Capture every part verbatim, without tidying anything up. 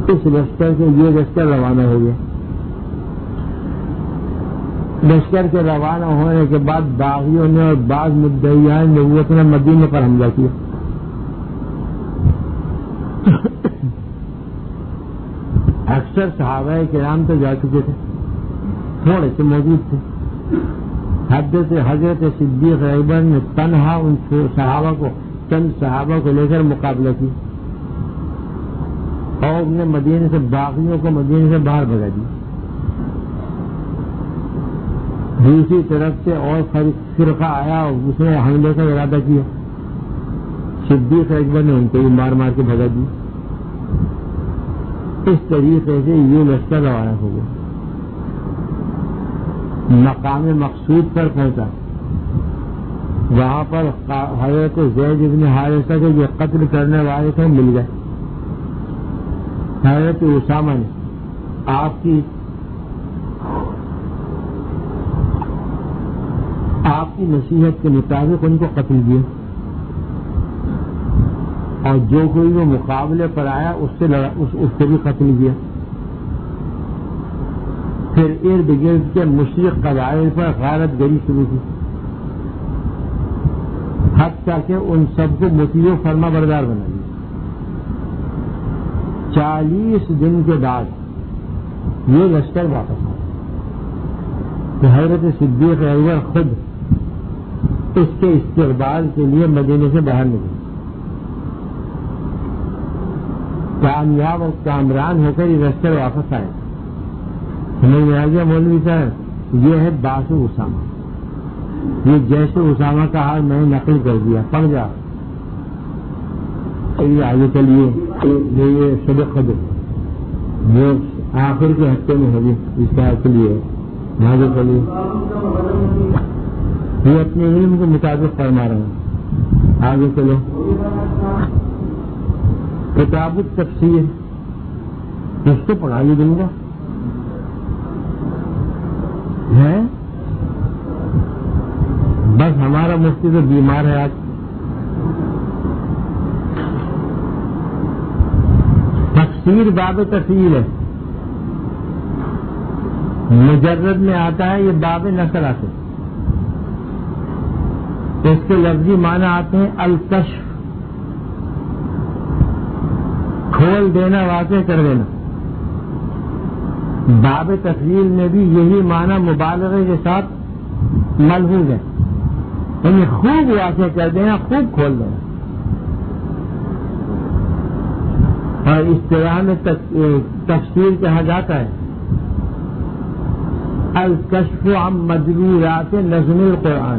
اس لشکر سے یہ لشکر روانہ ہو گیا. لشکر کے روانہ ہونے کے بعد باغیوں نے اور بعض مدعیان نبوت نے مدینے پر حملہ کیا. اکثر صحابہ کرام تو جا چکے تھے, تھوڑے سے موجود تھے. حضرت حضرت صدیق اکبر نے تنہا ان صحابہ کو چند صحابہ کو لے کر مقابلہ کی اور انہوں نے مدینے سے باغیوں کو مدینے سے باہر بھگا دی. دوسری طرف سے اور فرقہ آیا اور اس نے حملے کا ارادہ کیا. صدیق اکبر نے ان کو بھی مار مار کے بھگا دی. اس طریقے سے یہ لشکر روانہ ہو گیا. مقام مقصود پر پہنچا. وہاں پر حضرت زید بن حارثہ کے جو قتل کرنے والے تھے مل گئے. حضرت اسامہ نے آپ کی آپ کی نصیحت کے مطابق ان کو قتل کیا اور جو کوئی وہ مقابلے پر آیا اس سے لڑا, اس, اس کو بھی قتل کیا. پھر ارد گرد کے مشرق قبائل پر غارت گری شروع کی, حتیٰ کہ ان سب کو مطیع و فرما بردار بنا دیا. چالیس دن کے بعد یہ لشکر واپس آیا تو حضرت صدیق اکبر خود اس کے استقبال کے لیے مدینے سے باہر نکلے. کامیاب اور کامران ہو کر یہ لشکر واپس آئے. سمجھ میں آ گیا مولوی صاحب, یہ ہے باس اسامہ. یہ جیسے اسامہ کا حال میں نے نقل کر دیا, پڑھ جا یہ آگے چلیے. یہ شب قدر جو آخر کے ہفتے میں ہوگی اس کا چلیے آگے چلیے. یہ اپنے علم کے مطابق فرما رہے ہیں. آگے چلو. کتاب التفسیر کس کو پڑھائیے دن کا ہے؟ بس ہمارا مفتی تو بیمار ہے آج. تفسیر باب تفسیر ہے, مجرد میں آتا ہے. یہ باب نثر آتے, اس کے لفظی معنی آتے ہیں الکشف, کھول دینا, واضح کر دینا. باب تفصیل میں بھی یہی معنی مبالغے کے ساتھ ملحوظ ہے, یعنی خوب واضح کر دینا, خوب کھول دینا. اور اصطلاح میں تفسیر کہا جاتا ہے الکشف عن مدلولات نظم القرآن.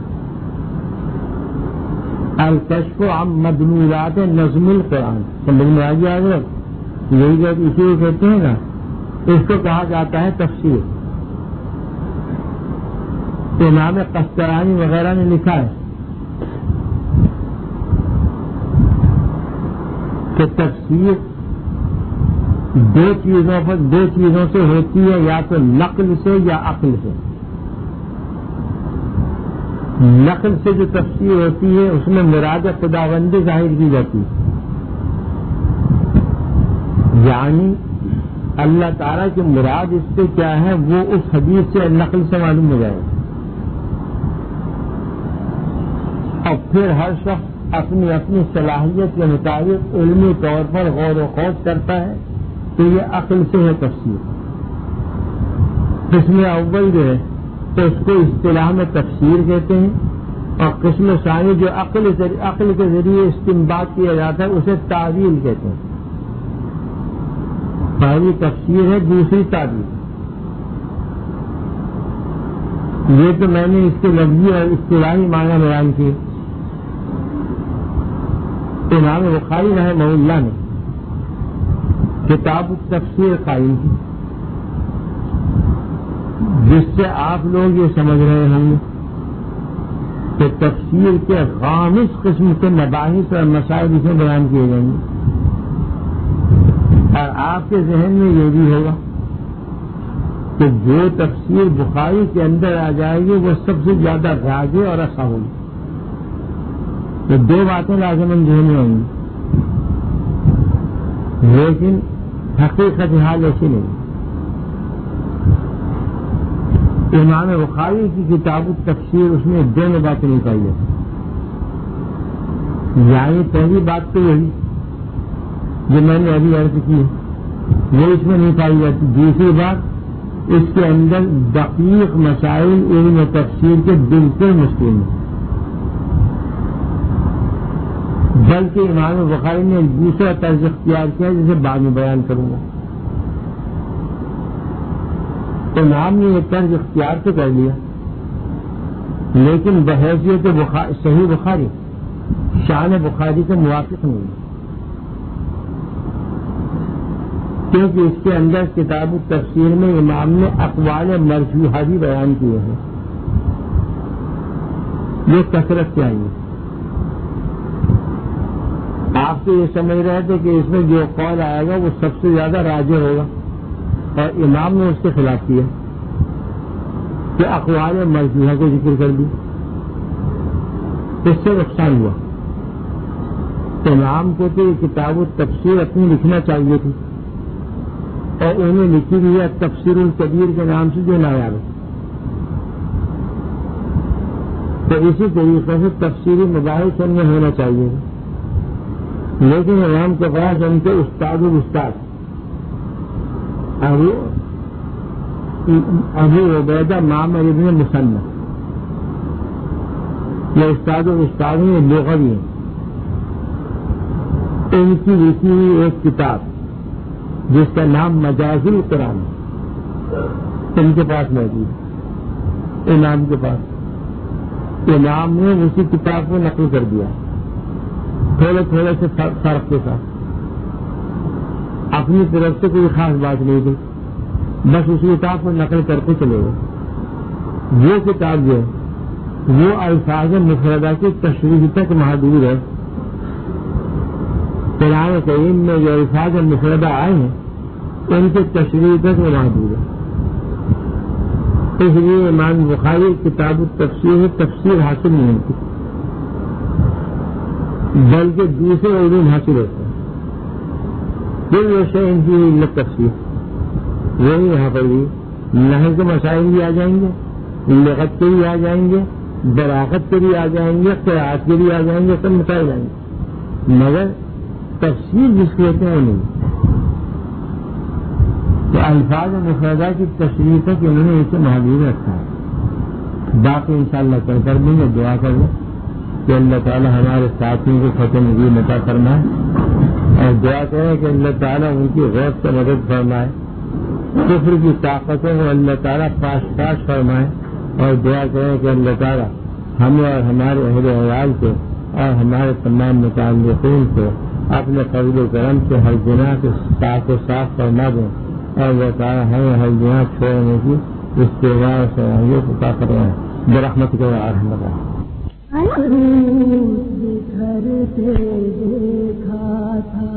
الکشف عن مدلولات نظم القرآن سمجھ میں آ گیا حضرت؟ یہی جب اسی کو کہتے ہیں نا, اس کو کہا جاتا ہے تفسیر. امام قسطلانی وغیرہ نے لکھا ہے کہ تفسیر دو چیزوں پر دو چیزوں سے ہوتی ہے, یا تو نقل سے یا عقل سے. نقل سے جو تفسیر ہوتی ہے اس میں مراد خداوندی ظاہر کی جاتی ہے, یعنی اللہ تعالیٰ کی مراد اس سے کیا ہے وہ اس حدیث سے نقل سے معلوم ہو جائے. اور پھر ہر شخص اپنی اپنی صلاحیت کے مطابق علمی طور پر غور و خوض کرتا ہے تو یہ عقل سے ہے تفسیر. قسم اول جو ہے تو اس کو اصطلاح میں تفسیر کہتے ہیں, اور قسم ثانی جو عقل عقل کے ذریعے استنباط کیا جاتا ہے اسے تعویل کہتے ہیں. پہلی تفسیر ہے, دوسری تعویل. یہ تو میں نے اس کے لفظی اور اصطلاحی معنی بیان کیے. امام بخاری رحمہ اللہ نے کتاب التفسیر قائم کی, جس سے آپ لوگ یہ سمجھ رہے ہوں گے کہ تفسیر کے غامض قسم کے مباحث اور مسائل اسے بیان کیے جائیں گے. اور آپ کے ذہن میں یہ بھی ہوگا کہ جو تفسیر بخاری کے اندر آ جائے گی وہ سب سے زیادہ راجع اور اصح ہوگی. تو دو باتیں لازماً ذہن میں ہوں گی, لیکن حقیقت حال ایسی نہیں. امام بخاری کی کتاب التفسیر اس میں دونوں باتیں نہیں پائی جاتی. یعنی پہلی بات تو یہی جو میں نے ابھی عرض کی ہے وہ اس میں نہیں پائی جاتی. دوسری بات اس کے اندر دقیق مسائل علم تفسیر کے بالکل مشکل ہیں. بلکہ امام بخاری نے ایک دوسرا طرز اختیار کیا جسے بعد میں بیان کروں گا. امام نے یہ طرز اختیار تو کر لیا لیکن بحیثیت صحیح بخاری شان بخاری سے موافق نہیں ہے، کیونکہ اس کے اندر کتاب التفسیر میں امام نے اقوال مرجوحہ بھی بیان کیے ہیں. یہ کثرت چاہیے. آپ تو یہ سمجھ رہے تھے کہ اس میں جو قول آئے گا وہ سب سے زیادہ راجح ہوگا اور امام نے اس کے خلاف کیا کہ اقوال مرجوحہ کو ذکر کر دی. اس سے نقصان ہوا. امام کو تو یہ کتاب التفسیر اپنی لکھنا چاہیے تھی اور انہیں لکھی ہوئی ہے تفسیر الکبیر کے نام سے جو نایاب ہے. تو اسی طریقے سے تفسیری مباحث ان میں ہونا چاہیے. لیکن امام کے پاس ان کے استاد الاستاد ابو ابو عبیدہ معمر ابن مثنى یہ استاد الاستاد ہیں، یہ لغوی ہیں. ان کی لکھی ہوئی ایک کتاب جس کا نام مجاز القرآن ان کے پاس موجود ہے. امام کے پاس امام نے اسی کتاب کو نقل کر دیا تھوڑے تھوڑے سے فرق کے ساتھ. اپنی طرف سے کوئی خاص بات نہیں تھی، بس اس کتاب کو نقل کرتے چلے گئے. وہ کتاب جو ہے وہ الفاظ مفردہ کی تشریح تک محدود ہے. قرآن کریم میں جو الفاظ مفردہ آئے ہیں ان کے تشریح تک محدود ہے. اس لیے امام بخاری کتاب التفسیر تفسیر حاصل نہیں ہوتی بلکہ دوسرے علوم حاصل ہوتے ہیں. پھر وہ شے ان کی علت تفسیر وہی یہاں پر بھی نحو کے مسائل بھی آ جائیں گے، لغت کے بھی آ جائیں گے، بلاغت کے بھی آ جائیں گے، قرأت کے بھی آ جائیں گے، سب مسائل آئیں گے. مگر تفسیر جس کو ہوتے ہیں وہ نہیں. تو الفاظ مفردہ کی تشریح تک انہوں نے اسے محدود رکھا ہے. باقی انشاءاللہ کر کر دیں گے. دعا کر لیں کہ اللہ تعالیٰ ہمارے ساتھیوں کو فتح مبین عطا فرمائے اور دعا کریں کہ اللہ تعالیٰ ان کی غور سے مدد فرمائے. کفر کی طاقتوں کو اللہ تعالیٰ پاش پاش فرمائے اور دعا کریں کہ اللہ تعالیٰ ہمیں اور ہمارے اہل عیال کو اور ہمارے تمام متعلقین کو اپنے فضل و کرم سے ہر گناہ کے صاف و صاف فرما دیں اور اللہ تعالیٰ ہمیں ہر گناہ چھوڑنے کی استغفار سے کو عطا فرمائے. برحمتک یا ارحم الراحمین. بکھرتے دیکھا تھا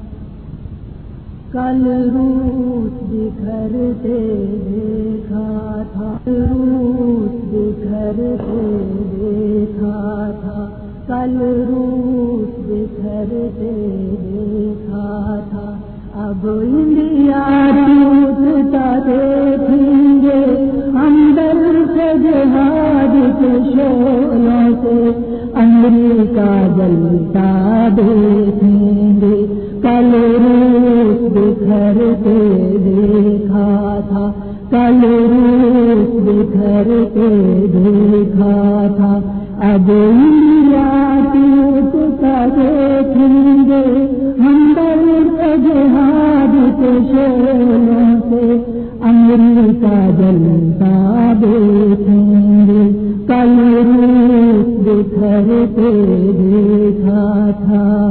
کل روس بکھرتے دیکھا تھا روس بکھرتے دیکھا تھا کل روس بکھرتے دیکھا تھا. اب انڈیا ٹوٹتا دیکھیں گے ہم در سے جہاد کے شعلوں سے امریکہ جلتا دیکھیں گے. کل روس بکھرتے دیکھا تھا کل روس بکھرتے دیکھا تھا. اب انڈیا ٹوٹتا دیکھیں گے ہم در سے جہاد کے شعلوں سے امریکہ جلتا دیکھیں گے. کل روس بکھرتے دیکھا تھا.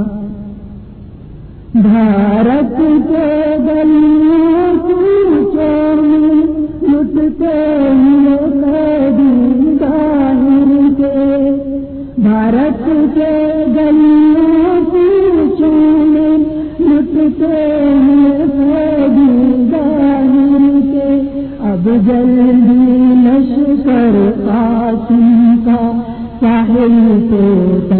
بھارت کے گلیوں کوچوں میں لٹتے ہوئے قیدی ظاہر کے. بھارت کے گلیوں کوچوں میں لٹتے ہوئے قیدی ظاہر کے. اب جلدی لشکر قاسم کا ساحل پہ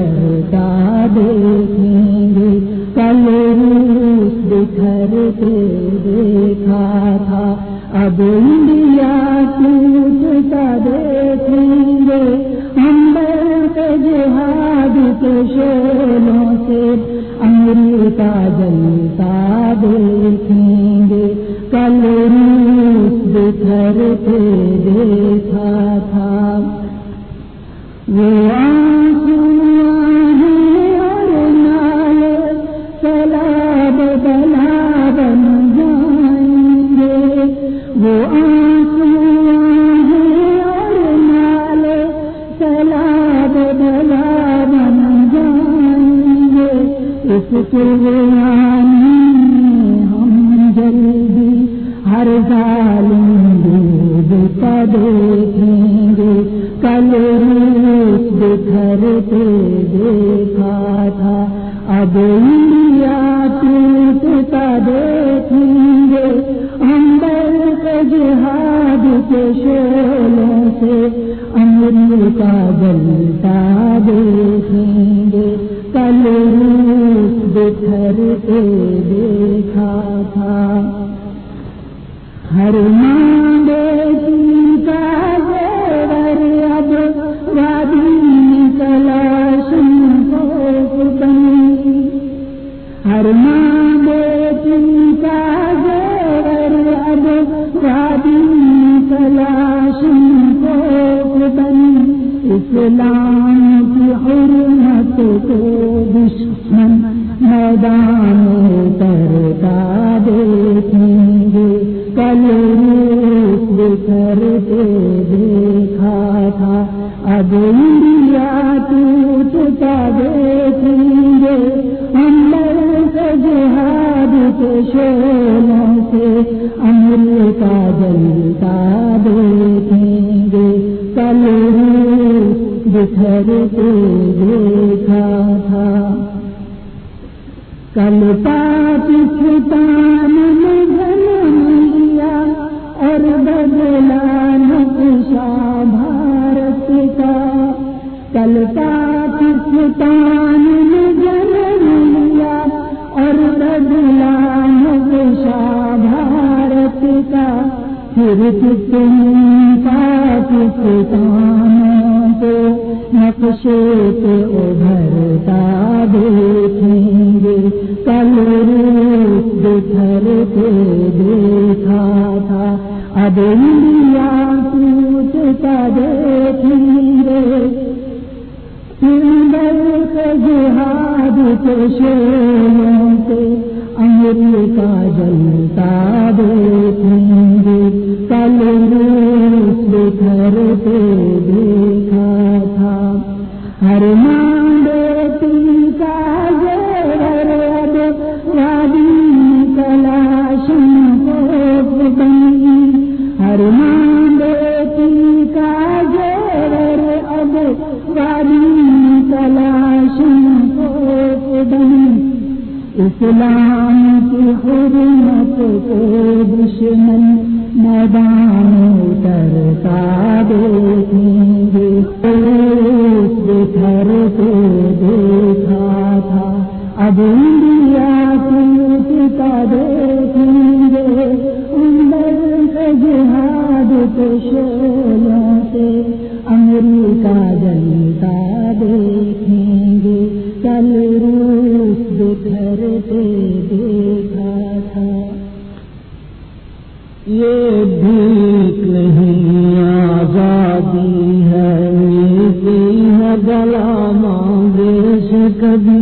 ترتا دیکھیں گے. کل روس بکھرتے دیکھا تھا، اب انڈیا ٹوٹتا دیکھیں گے ہم برق جہاد کے شعلوں سے، امریکہ جلتا دیکھیں گے کل روس بکھرتے دیکھا تھا، وہ آنسو آہیں اور نالے سیلاب بلا بن جائیں گے، وہ آنسو آہیں اور نالے سیلاب بلا بن جائیں گے، اس قربانی میں ہم جلدی ہر ظالم ڈوبتا دیکھیں گے، کل روس بکھرتے دیکھا تھا، اب انڈیا ٹوٹتا دیکھیں گے ہم برق جہاد کے شعلوں سے، امریکہ جلتا دیکھیں گے کل روس بکھرتے دیکھا تھا، ہر ماں بیٹی کا زیور اب وادی میں تلاشن کو بنی، ہر ماں بیٹی کا زیور اب وادی میں تلاشن کو بنی، اسلام کی حرمت کو دشمن میدان اترتا دیکھیں گے، کل روس بکھرتے دیکھا تھا، اب انڈیا ٹوٹتا دیکھیں گے ہم برق جہاد کے شعلوں سے، امریکہ جلتا دیکھیں گے کل روس بکھرتے دیکھا تھا، کل پاکستان میں جنم لیا اور بدلا نقشہ بھارت کا، کل پاکستان میں جنم لیا اور بدلا نقشہ بھارت کا، پھر کتنی پاکستانوں کو نقشے پہ ابھرتا دیکھیں گے، کل روس بکھرتے دیکھا تھا، اب انڈیا ٹوٹتا دیکھیں گے برق جہاد کے شعلوں سے، امریکہ جلتا دیکھیں گے کل روس بکھرتے دیکھا تھا، ہر ماں بیٹی کا زیور اب وادی تلاشن کو بنی، ہر ماں بیٹی کا زیور اب وادی تلاشن کو بنی، اسلام کی حرمت کو دشمن میدان اترتا دیکھیں گے، روس بکھرتے دیکھا تھا، اب انڈیا ٹوٹتا دیکھیں گے ہم برق جہاد کے شعلوں سے، امریکہ جلتا دیکھیں گے کل روس بکھرتے دیکھا تھا، یہ بھیک نہیں آزادی ہے ملتی ہے گلا مانگے سے کبھی،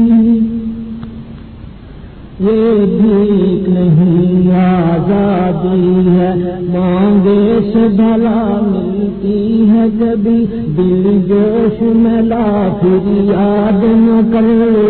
یہ بھیک نہیں آزادی ہے مانگے سے بھلا ملتی ہے کبھی، دل جوش میں لا پھر یاد نہ کر،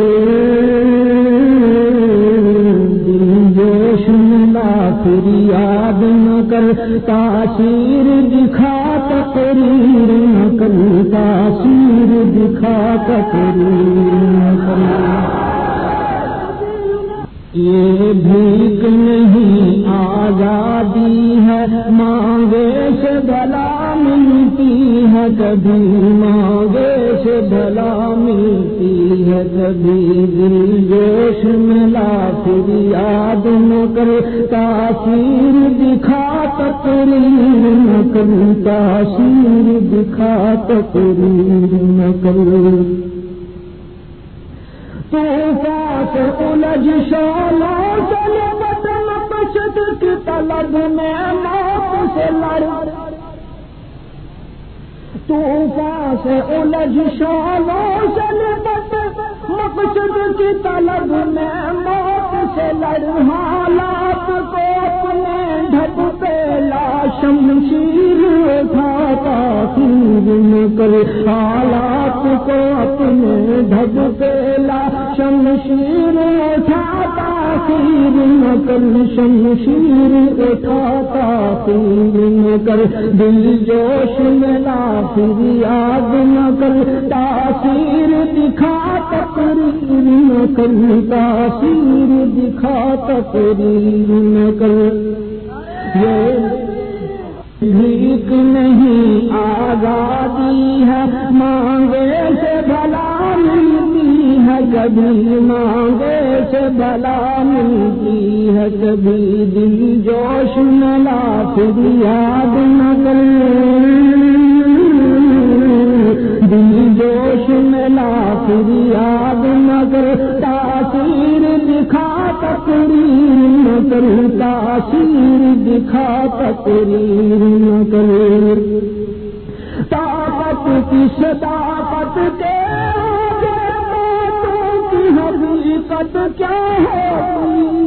دل جوش میں لا پھر یاد نہ کر، تاثیر دکھا تقریر نہ کر، تاثیر دکھا تقریر نہ کر، یہ بھیک نہیں آزادی ہے مانگے سے بھلا ملتی ہے کبھی، مانگے سے بھلا ملتی ہے کبھی دل جوش میں لا پھر یاد نہ کر تاثیر دکھا تقریر نہ کر تاثیر دکھا تقریر نہ کر طوفان سے الجھ شعلوں چلے وطن مقصد کی طلب میں موت سے لڑ طوفان سے الجھ شعلوں چلے وطن مقصد کی طلب میں موت سے لڑ حالات کو اپنے ڈھب پہ لا شمشیر اٹھاتا تاخیر نہ کر حالات کو اپنے ڈھب پہ لا شمشیر اٹھاتا تاخیر نہ کر شمشیر اٹھاتا تاخیر نہ کر دل جوش میں لا پھر یاد نہ کر تاثیر دکھا تقریر نہ کر تاثیر دکھا تقریر نہ کر یہ بھیک نہیں آزادی ہے مانگے سے بھلا ملتی ہے کبھی مانگے سے بھلا ملتی ہے کبھی دل جوش میں لا پھر یاد نہ کر دل جوش میں لا پھر یاد نہ کر تاثیر دکھا تقریر نہ کر تاثیر دکھا تقریر نہ کر طاقت کس طاقت کے آگے باتوں کی حقیقت کیا ہوگی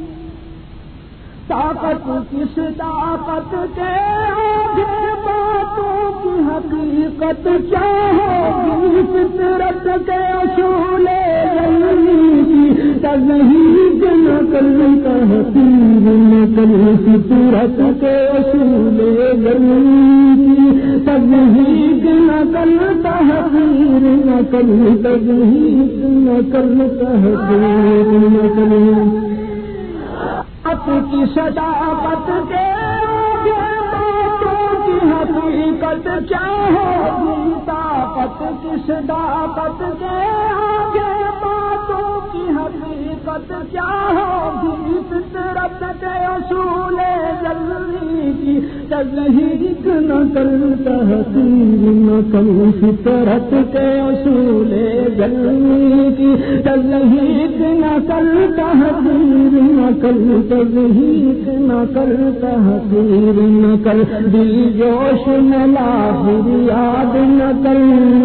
طاقت کس طاقت کے آگے باتوں کی حقیقت کیا ہوگی فطرت کے اصول زندگی کی تذہیب نہ کر تحقیر نہ کر فطرت کے اصول زندگی کی تذہیب نہ کر تحقیر نہ کر تذہیب نہ کر تحقیر نہ کر آپ کی صداقت کے آگے باتوں کی حقیقت کیا ہوگی طاقت کی صداقت کے آگے باتوں کی حقیقت کیا ہوگی فطرت کے اصول جلوی کی تذہیب نہ کر تحقیر نہ کر فطرت کے اصول جلوی کی تذہیب نہ کر تحقیر نہ کر تذہیب نہ کر تحقیر نہ کر دل جوش میں لا پھر یاد نہ کر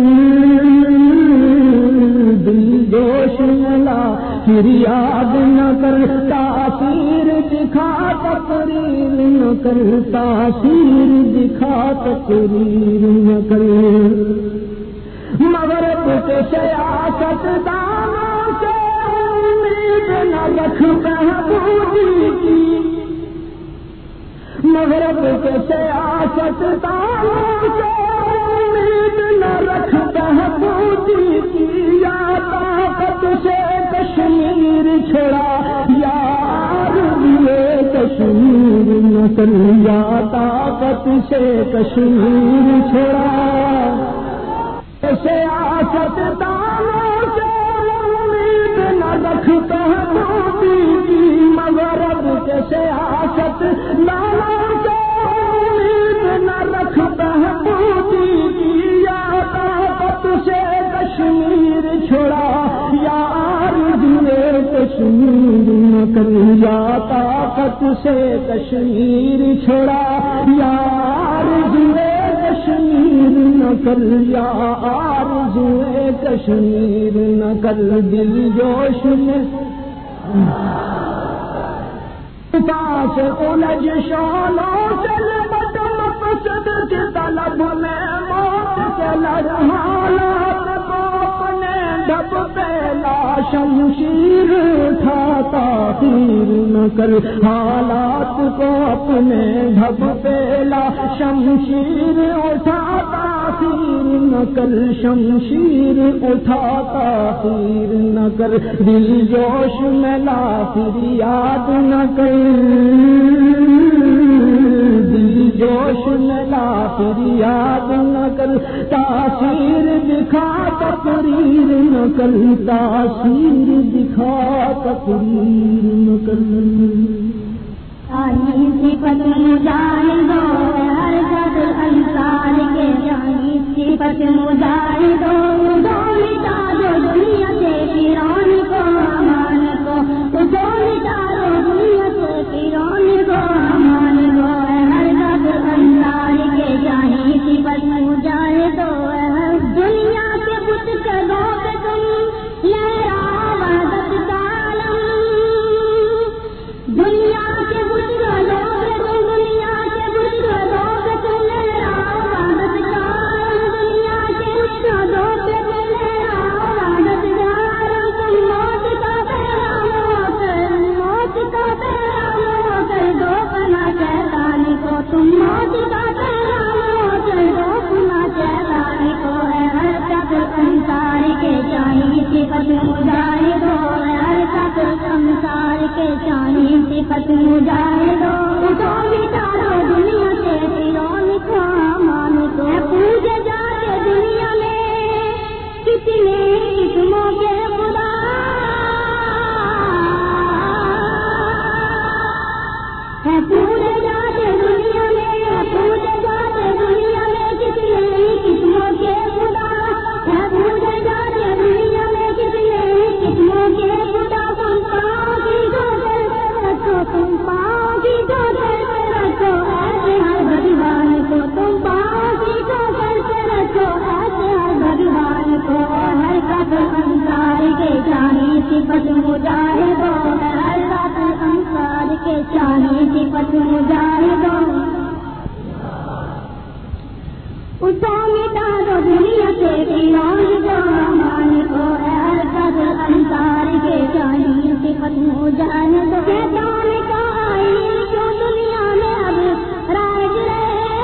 دل جوش میں لا پھر یاد نہ کر تاثیر دکھا تقریر نہ کر تاثیر دکھا تقریر نہ کر مغرب کے سیاست دانوں سے امید نہ رکھ بہبودی کی مغرب کے سیاست دانوں سے امید نہ رکھ بہبودی کی یا طاقت سے کشمیر چھڑا یار دیے کشمیر نہ کر یا طاقت سے کشمیر چھڑا سیاست دانوں سے امید نہ رکھ بہبودی کی مغرب کے سیاست دانوں سے امید نہ رکھ بہبودی کی یا طاقت سے کشمیر چھڑا یار دیے کشمیر نہ کر یا طاقت سے کشمیر چھڑا یار دیے کشمیر نہ کر یا آرزوئے کشمیر نہ کر دل جوش میں پاس الجھ شعلوں چلے بٹن مقصد کی طلب میں موت سے لڑ حالات کو اپنے ڈھب پہ لا شمشیر اٹھاتا تاخیر نہ کر حالات کو اپنے ڈھب پہ لا شمشیر اٹھاتا تاخیر نہ کر شمشیر اٹھاتا تاخیر نہ کر دل جوش میں لا پھر یاد نہ کر دل جوش میں لا پھر یاد نہ کر تاثیر دکھا تک تقریر نہ کر تاثیر دکھا تقریر نہ کر آئی صفت مجاہدو ہر جد انصار کے جانی صفت مجاہدو دو مٹا دو دنیا سے پیران کو امان کو دو مٹا دو دنیا سے پیران کو امان کو ہر جد انصار کے جانی صفت مجاہدو دنیا کے بت کدوں پہ تم لہرا وحدت کا علم دنیا کے بت کدوں پہ تم دنیا کے بت کدوں پہ تم لہرا وحدت کا علم دنیا کے بت کدوں پہ تم لہرا وحدت کا علم تم موت کا پیغام کر موت کا پیغام کر دو پناہ شیطان کو تم موت کا پیغام کر دو پناہ شیطان کو ہے ہر شخص انصار کے جانی صفت مجاہدو ہر شخص انصار کے جانی صفت مجاہدو تو مٹارو دنیا سے پیرون کو امان کو پوجے جاتے دنیا میں کتنے قسموں کے خدا ہے پوجے جاتے دنیا میں پوجے جاتے دنیا میں کتنے قسموں کے خدا ہے پوجے جاتے دنیا میں کتنے قسموں کے خدا تم پاکی کو کرتے رکھو تم پاکی کو کرتے رکھو ایسے ہر بھگوان کو تم پاکی کو کرتے رکھو ایسے ہر بھگوان کو ہر قدر انصار کے جانی صفت مجاہدو ہر قدر انصار کے جانی صفت مجاہدو اسے مٹا دو دنیا سے پیران کو امان کو ہر قدر انصار کے جانی صفت مجاہدو شیطان کا آئین کیوں دنیا میں اب رائج رہے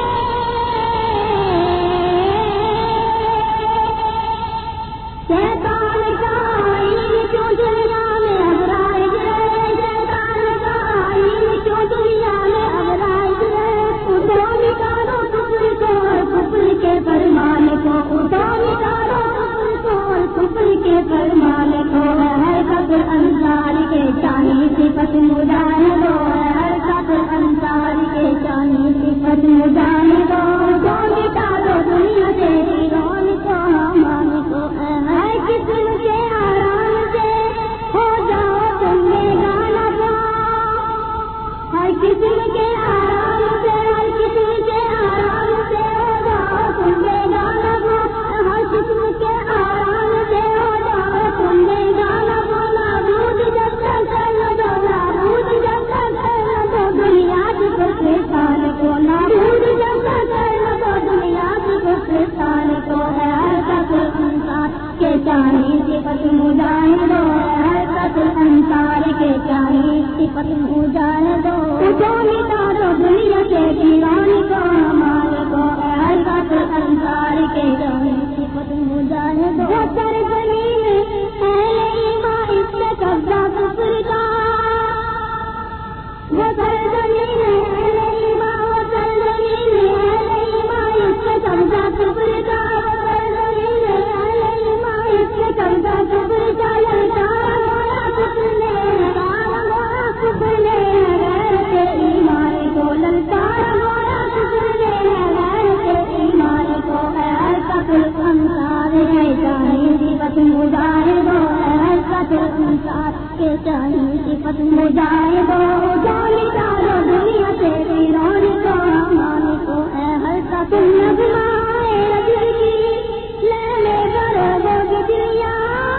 شیطان کا آئین کیوں دنیا میں اب رائج رہے شیطان کا آئین کیوں دنیا میں اب رائج رہے اسے مٹا دو کفر کو اور کفر کے فرمان کو اسے مٹا دو کفر کو اور کفر کے فرمان کو ہر قدر انصار کے جانی صفت مجاہدو ہر قدر انصار کے جانی صفت مجاہدو تو مٹا دو دنیا سے پیرون کو امان کو ہر قسم کے آرام سے ہو جاؤ تم بیگانہ کو ہر قسم کے آرام سے ہر قسم کے آرام سے ہو جاؤ تم بیگانہ کو ہر قسم کے آرام سے ہو جاؤ تم بیگانہ کو نابود جب تک کر دو نابود جب تک کر دو دنیا کی شیطان کو نابود جب تک کر دو دنیا کی شیطان کو ہے ہر قدر انصار کے جانی صفت مجاہدو ہر قدر انصار کے جانی صفت مجاہدو تو مٹا دو دنیا سے پیران کو امان کو ہر قدر انصار کے جانی صفت مجاہدو سر زمین اہل ایمان اس سے قبضہ کفر کا وہ سر زمین اہل ایمان وہ سر زمین اہل ایمان اس سے قبضہ کفر کا وہ سر زمین اہل ایمان اس سے قبضہ کفر کا للکارا گویا کفر نے للکارا گویا کفر نے غیر کے ایمان کو للکارا گویا کفر نے غیر کے ایمان کو ہر قدر انصار کے جانی صفت مجاہدو ہر قدر انصار کے جانی صفت مجاہدو جو مٹا دو دنیا سے پیران کو امان کو ہر قدر نغمہ رجل کی لینے کرو گو گجریاں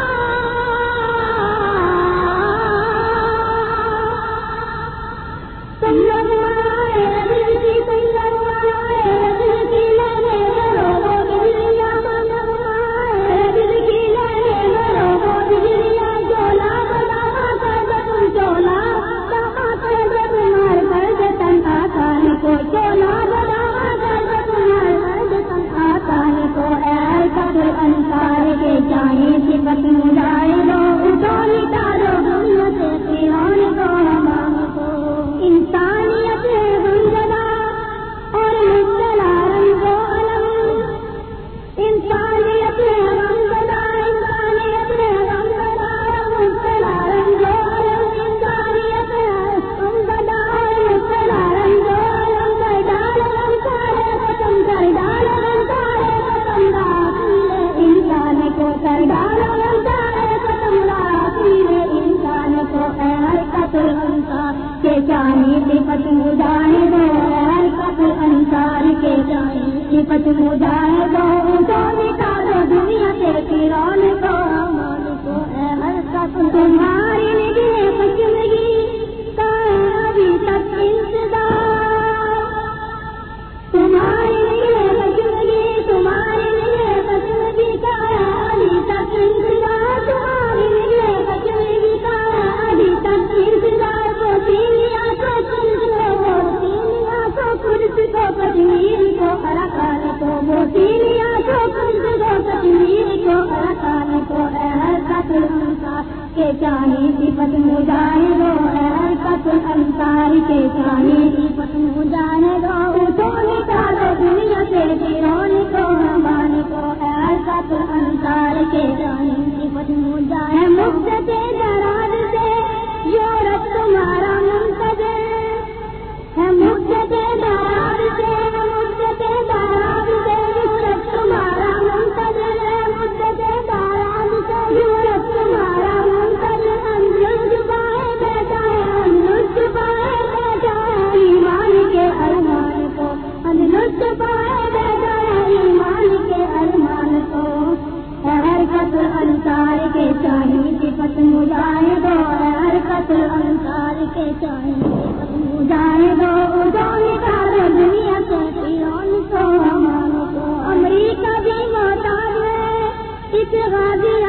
تم نغمہ رجل کی تم نغمہ رجل کی لینے کرو گو گجریاں تم نغمہ رجل کی لینے کرو گو گجریاں جولا بنا کر دے تم جولا بنا کر دے تمہار کر دے تن آسان کو جولا بنا کر دے تمہار کر دے تن آسان کو ہر قدر انصار کے جانی صفت مجاہدو تو مٹا دو دنیا سے پیران کو امان کو انسانی چاہیے صفت مجاہدوں حرکت انصار کے چاہیے صفت مجاہدوں تو نکالو دنیا سے فرعون کو مان کو اے حرکت تمہاری نگہ بچنگی کا ابھی تک انتظار تمہاری نگہ بچنگی تمہاری نگہ بچنگی کا ابھی تک انتظار تمہاری نگہ بچنگی کا ابھی تک انتظار تجمیر کو ارکان کو موسیلیا کو کنز کو تجمیر کو ارکان کو اے حرکت انصار کے چاہیے صفت مجاہدوں اے حرکت انصار کے چاہیے صفت مجاہدوں تو نکالو دنیا سے فرعون کو حمان کو اے حرکت انصار کے چاہیے صفت مجاہد مدت دراز سے یورپ تمہارا منتظر ہے مدت دراز سے مدت دراز سے یورپ تمہارا منتظر ہے مدت دراز سے یورپ تمہارا منتظر اندر چھپائے بیٹھا ہے اندر چھپائے بیٹھا ہے ایمان کے ارمان کو اندر چھپائے بیٹھا ہے ایمان کے ارمان کو حرکت انصار کے چاہیے صفت مجاہدوں حرکت انصار کے چاہیے صفت مجاہدوں جو نکالو دنیا سے فرعون کو حمان کو امریکہ بھی محتاج ہے اس غازی